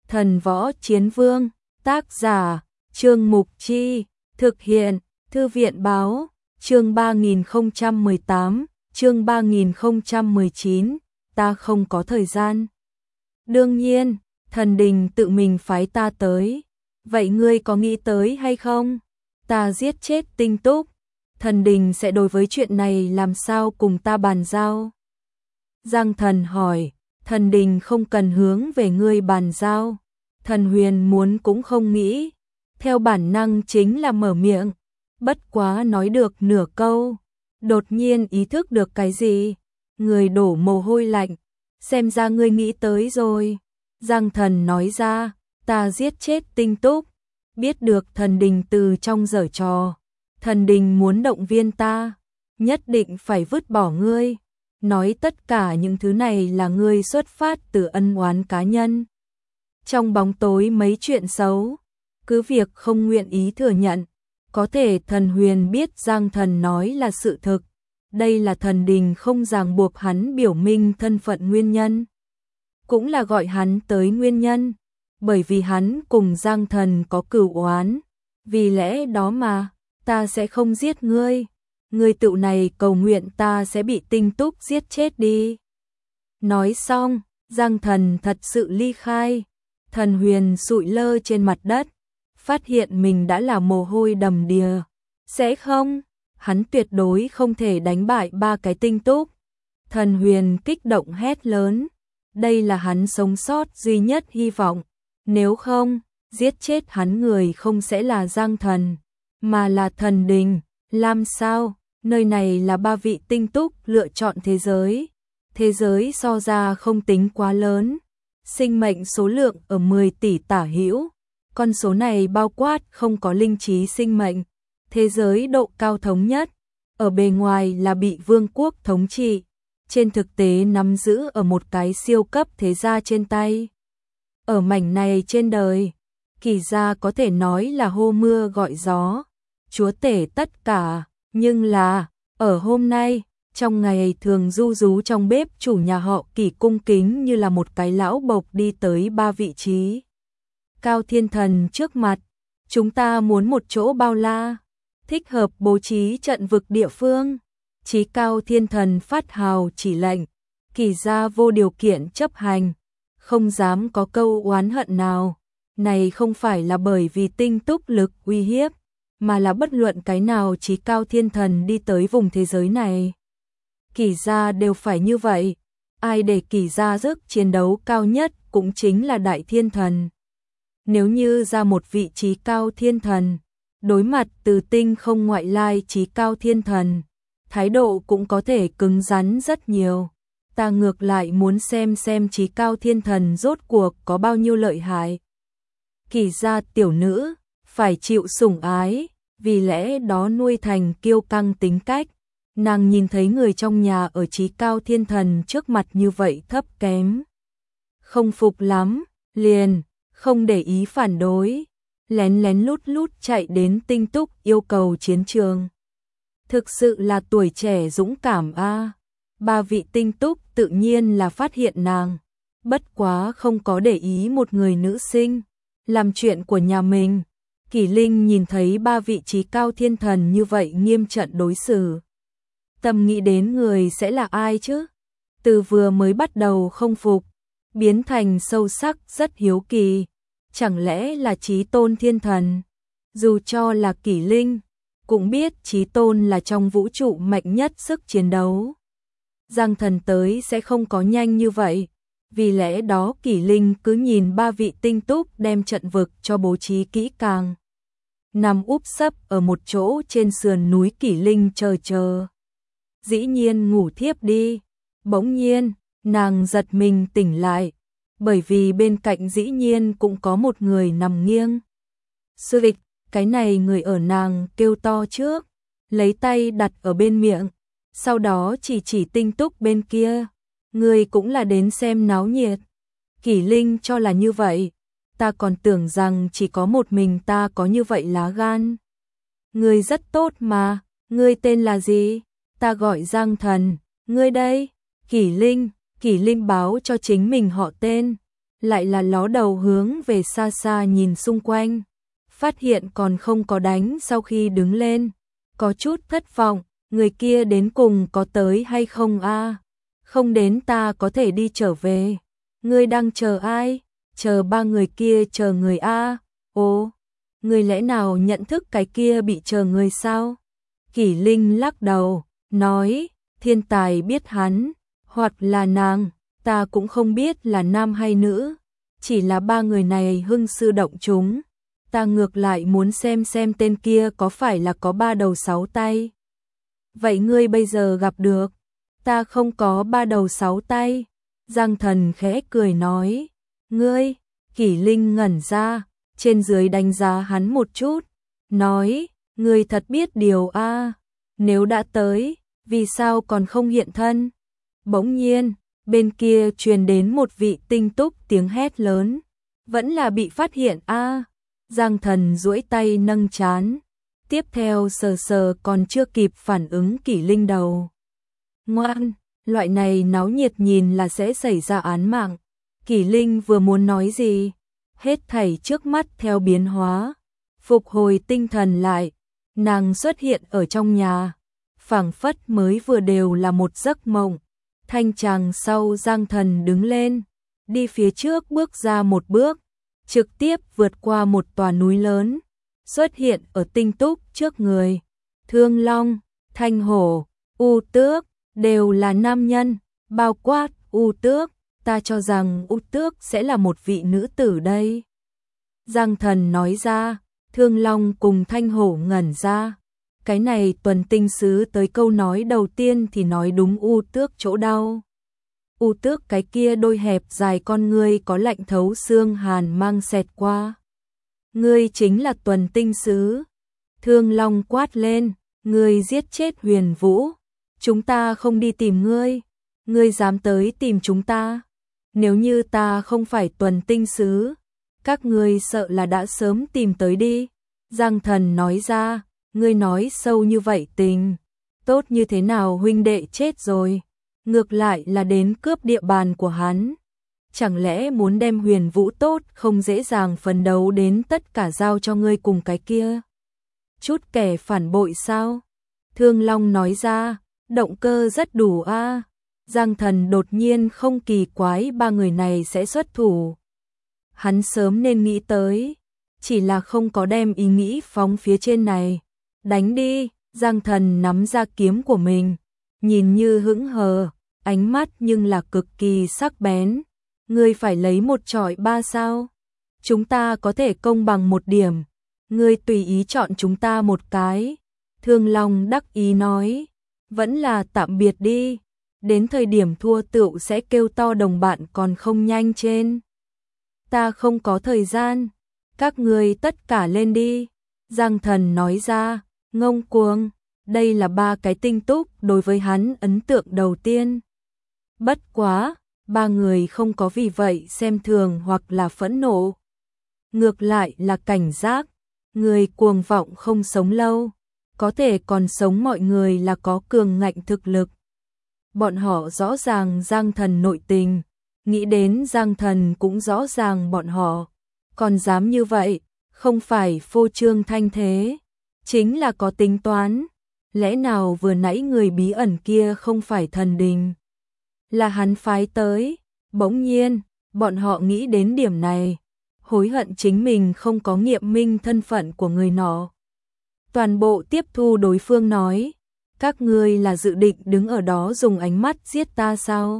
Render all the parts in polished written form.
Thần Võ Chiến Vương, tác giả, Trương Mục Chi, thực hiện, Thư viện Báo, chương 3018, chương 3019, ta không có thời gian. Đương nhiên, thần đình tự mình phái ta tới. Vậy ngươi có nghĩ tới hay không? Ta giết chết Tinh Túc, thần đình sẽ đối với chuyện này làm sao cùng ta bàn giao? Giang Thần hỏi, thần đình không cần hướng về ngươi bàn giao. Thần Huyền muốn cũng không nghĩ, theo bản năng chính là mở miệng, bất quá nói được nửa câu, đột nhiên ý thức được cái gì, người đổ mồ hôi lạnh, xem ra ngươi nghĩ tới rồi. Giang Thần nói ra, ta giết chết Tinh Túc, biết được thần đình từ trong giở trò, thần đình muốn động viên ta, nhất định phải vứt bỏ ngươi, nói tất cả những thứ này là ngươi xuất phát từ ân oán cá nhân. Trong bóng tối mấy chuyện xấu, cứ việc không nguyện ý thừa nhận, có thể thần Huyền biết Giang Thần nói là sự thực, đây là thần đình không ràng buộc hắn biểu minh thân phận nguyên nhân, cũng là gọi hắn tới nguyên nhân, bởi vì hắn cùng Giang Thần có cửu oán, vì lẽ đó mà, ta sẽ không giết ngươi, ngươi tự này cầu nguyện ta sẽ bị Tinh Túc giết chết đi. Nói xong, Giang Thần thật sự ly khai, thần Huyền sụi lơ trên mặt đất, phát hiện mình đã là mồ hôi đầm đìa, sẽ không, hắn tuyệt đối không thể đánh bại ba cái Tinh Túc. Thần Huyền kích động hét lớn, đây là hắn sống sót duy nhất hy vọng, nếu không, giết chết hắn người không sẽ là Giang Thần, mà là thần đình. Làm sao, nơi này là ba vị Tinh Túc lựa chọn thế giới so ra không tính quá lớn, sinh mệnh số lượng ở 10 tỷ tả hữu, con số này bao quát không có linh trí sinh mệnh, thế giới độ cao thống nhất, ở bề ngoài là bị vương quốc thống trị, trên thực tế nắm giữ ở một cái siêu cấp thế gia trên tay. Ở mảnh này trên đời, Kỳ gia có thể nói là hô mưa gọi gió, chúa tể tất cả, nhưng là, ở hôm nay, trong ngày thường du rú trong bếp chủ nhà họ Kỳ cung kính như là một cái lão bộc đi tới ba vị trí cao thiên thần trước mặt, chúng ta muốn một chỗ bao la, thích hợp bố trí trận vực địa phương. Chí cao thiên thần phát hào chỉ lệnh, Kỳ gia vô điều kiện chấp hành, không dám có câu oán hận nào, này không phải là bởi vì Tinh Túc lực uy hiếp, mà là bất luận cái nào chí cao thiên thần đi tới vùng thế giới này. Kỳ gia đều phải như vậy, ai để Kỳ gia sức chiến đấu cao nhất cũng chính là đại thiên thần. Nếu như ra một vị chí cao thiên thần, đối mặt từ tinh không ngoại lai chí cao thiên thần, thái độ cũng có thể cứng rắn rất nhiều. Ta ngược lại muốn xem chí cao thiên thần rốt cuộc có bao nhiêu lợi hại. Kỳ gia tiểu nữ, phải chịu sủng ái, vì lẽ đó nuôi thành kiêu căng tính cách. Nàng nhìn thấy người trong nhà ở chí cao thiên thần trước mặt như vậy thấp kém, không phục lắm, liền, không để ý phản đối, lén lén lút lút chạy đến Tinh Túc yêu cầu chiến trường. Thực sự là tuổi trẻ dũng cảm a. Ba vị Tinh Túc tự nhiên là phát hiện nàng, bất quá không có để ý một người nữ sinh, làm chuyện của nhà mình. Kỷ Linh nhìn thấy ba vị trí cao thiên thần như vậy nghiêm trận đối xử, tâm nghĩ đến người sẽ là ai chứ? Từ vừa mới bắt đầu không phục, biến thành sâu sắc rất hiếu kỳ, chẳng lẽ là Chí Tôn thiên thần? Dù cho là Kỷ Linh, cũng biết Chí Tôn là trong vũ trụ mạnh nhất sức chiến đấu. Giang Thần tới sẽ không có nhanh như vậy, vì lẽ đó Kỷ Linh cứ nhìn ba vị Tinh Túc đem trận vực cho bố trí kỹ càng. Nằm úp sấp ở một chỗ trên sườn núi Kỷ Linh chờ. Dĩ nhiên ngủ thiếp đi, bỗng nhiên, nàng giật mình tỉnh lại, bởi vì bên cạnh dĩ nhiên cũng có một người nằm nghiêng. Sư vịch, cái này người ở nàng kêu to trước, lấy tay đặt ở bên miệng, sau đó chỉ Tinh Túc bên kia, người cũng là đến xem náo nhiệt. Kỷ Linh cho là như vậy, ta còn tưởng rằng chỉ có một mình ta có như vậy lá gan. Người rất tốt mà, ngươi tên là gì? Ta gọi Giang Thần, ngươi đây? Kỷ Linh báo cho chính mình họ tên, lại là ló đầu hướng về xa xa nhìn xung quanh, phát hiện còn không có đánh sau khi đứng lên, có chút thất vọng, người kia đến cùng có tới hay không a? Không đến ta có thể đi trở về. Ngươi đang chờ ai? Chờ ba người kia chờ người a? Ồ, ngươi lẽ nào nhận thức cái kia bị chờ người sao? Kỷ Linh lắc đầu, nói, thiên tài biết hắn, hoặc là nàng, ta cũng không biết là nam hay nữ, chỉ là ba người này hưng sư động chúng, ta ngược lại muốn xem tên kia có phải là có 3 đầu 6 tay. Vậy ngươi bây giờ gặp được, ta không có 3 đầu 6 tay. Giang Thần khẽ cười nói, ngươi, Kỷ Linh ngẩn ra, trên dưới đánh giá hắn một chút, nói, ngươi thật biết điều a, nếu đã tới, vì sao còn không hiện thân? Bỗng nhiên, bên kia truyền đến một vị tinh túc tiếng hét lớn, vẫn là bị phát hiện a. Giang Thần duỗi tay nâng trán, tiếp theo sờ sờ còn chưa kịp phản ứng Kỷ Linh đầu. Ngoan, loại này náo nhiệt nhìn là sẽ xảy ra án mạng. Kỷ Linh vừa muốn nói gì, hết thảy trước mắt theo biến hóa, phục hồi tinh thần lại, nàng xuất hiện ở trong nhà, phảng phất mới vừa đều là một giấc mộng. Thanh tràng sau Giang Thần đứng lên, đi phía trước bước ra một bước, trực tiếp vượt qua một tòa núi lớn, xuất hiện ở tinh túc trước người. Thương Long, Thanh Hổ, U Tước, đều là nam nhân, bao quát U Tước, ta cho rằng U Tước sẽ là một vị nữ tử đây. Giang Thần nói ra, Thương Long cùng Thanh Hổ ngẩn ra. Cái này Tuần Tinh Sứ tới câu nói đầu tiên thì nói đúng U Tước chỗ đau. U Tước cái kia đôi hẹp dài con ngươi có lạnh thấu xương hàn mang xẹt qua. Ngươi chính là Tuần Tinh Sứ. Thương Long quát lên, ngươi giết chết Huyền Vũ. Chúng ta không đi tìm ngươi. Ngươi dám tới tìm chúng ta. Nếu như ta không phải Tuần Tinh Sứ, các ngươi sợ là đã sớm tìm tới đi. Giang Thần nói ra, ngươi nói sâu như vậy tình. Tốt như thế nào huynh đệ chết rồi. Ngược lại là đến cướp địa bàn của hắn. Chẳng lẽ muốn đem Huyền Vũ tốt không dễ dàng phấn đấu đến tất cả giao cho ngươi cùng cái kia. Chút kẻ phản bội sao? Thương Long nói ra, động cơ rất đủ a. Giang Thần đột nhiên không kỳ quái ba người này sẽ xuất thủ. Hắn sớm nên nghĩ tới, chỉ là không có đem ý nghĩ phóng phía trên này. Đánh đi, Giang Thần nắm ra kiếm của mình, nhìn như hững hờ, ánh mắt nhưng là cực kỳ sắc bén. Ngươi phải lấy một chọi 3 sao? Chúng ta có thể công bằng một điểm, ngươi tùy ý chọn chúng ta một cái. Thương Long đắc ý nói, vẫn là tạm biệt đi, đến thời điểm thua tựu sẽ kêu to đồng bạn còn không nhanh trên. Ta không có thời gian, các ngươi tất cả lên đi. Giang Thần nói ra, ngông cuồng, đây là 3 cái tinh túc đối với hắn ấn tượng đầu tiên. Bất quá, 3 người không có vì vậy xem thường hoặc là phẫn nộ. Ngược lại là cảnh giác, người cuồng vọng không sống lâu, có thể còn sống mọi người là có cường ngạnh thực lực. Bọn họ rõ ràng Giang Thần nội tình, nghĩ đến Giang Thần cũng rõ ràng bọn họ, còn dám như vậy, không phải phô trương thanh thế, chính là có tính toán. Lẽ nào vừa nãy người bí ẩn kia không phải thần đình, là hắn phái tới? Bỗng nhiên, bọn họ nghĩ đến điểm này, hối hận chính mình không có nghiệm minh thân phận của người nọ. Toàn bộ tiếp thu đối phương nói, các ngươi là dự định đứng ở đó dùng ánh mắt giết ta sao?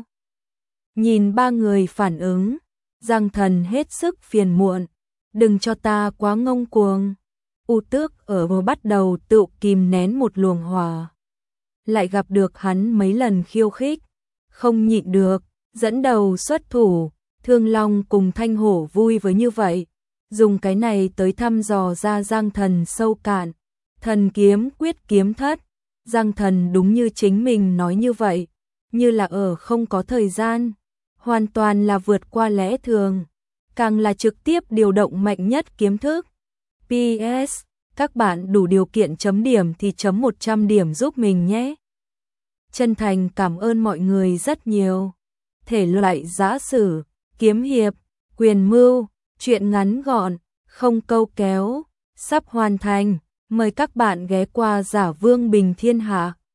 Nhìn 3 người phản ứng, Giang Thần hết sức phiền muộn, đừng cho ta quá ngông cuồng. U Tước ở vừa bắt đầu tự kìm nén một luồng hỏa, lại gặp được hắn mấy lần khiêu khích, không nhịn được, dẫn đầu xuất thủ. Thương Long cùng Thanh Hổ vui với như vậy, dùng cái này tới thăm dò ra Giang Thần sâu cạn. Thần kiếm quyết kiếm thất, Giang Thần đúng như chính mình nói như vậy, như là ở không có thời gian, hoàn toàn là vượt qua lẽ thường, càng là trực tiếp điều động mạnh nhất kiếm thức. PS, các bạn đủ điều kiện chấm điểm thì chấm 100 điểm giúp mình nhé. Chân thành cảm ơn mọi người rất nhiều. Thể loại giã sử, kiếm hiệp, Quyền mưu, chuyện ngắn gọn, không câu kéo, sắp hoàn thành. Mời các bạn ghé qua Giả Vương Bình Thiên Hạ.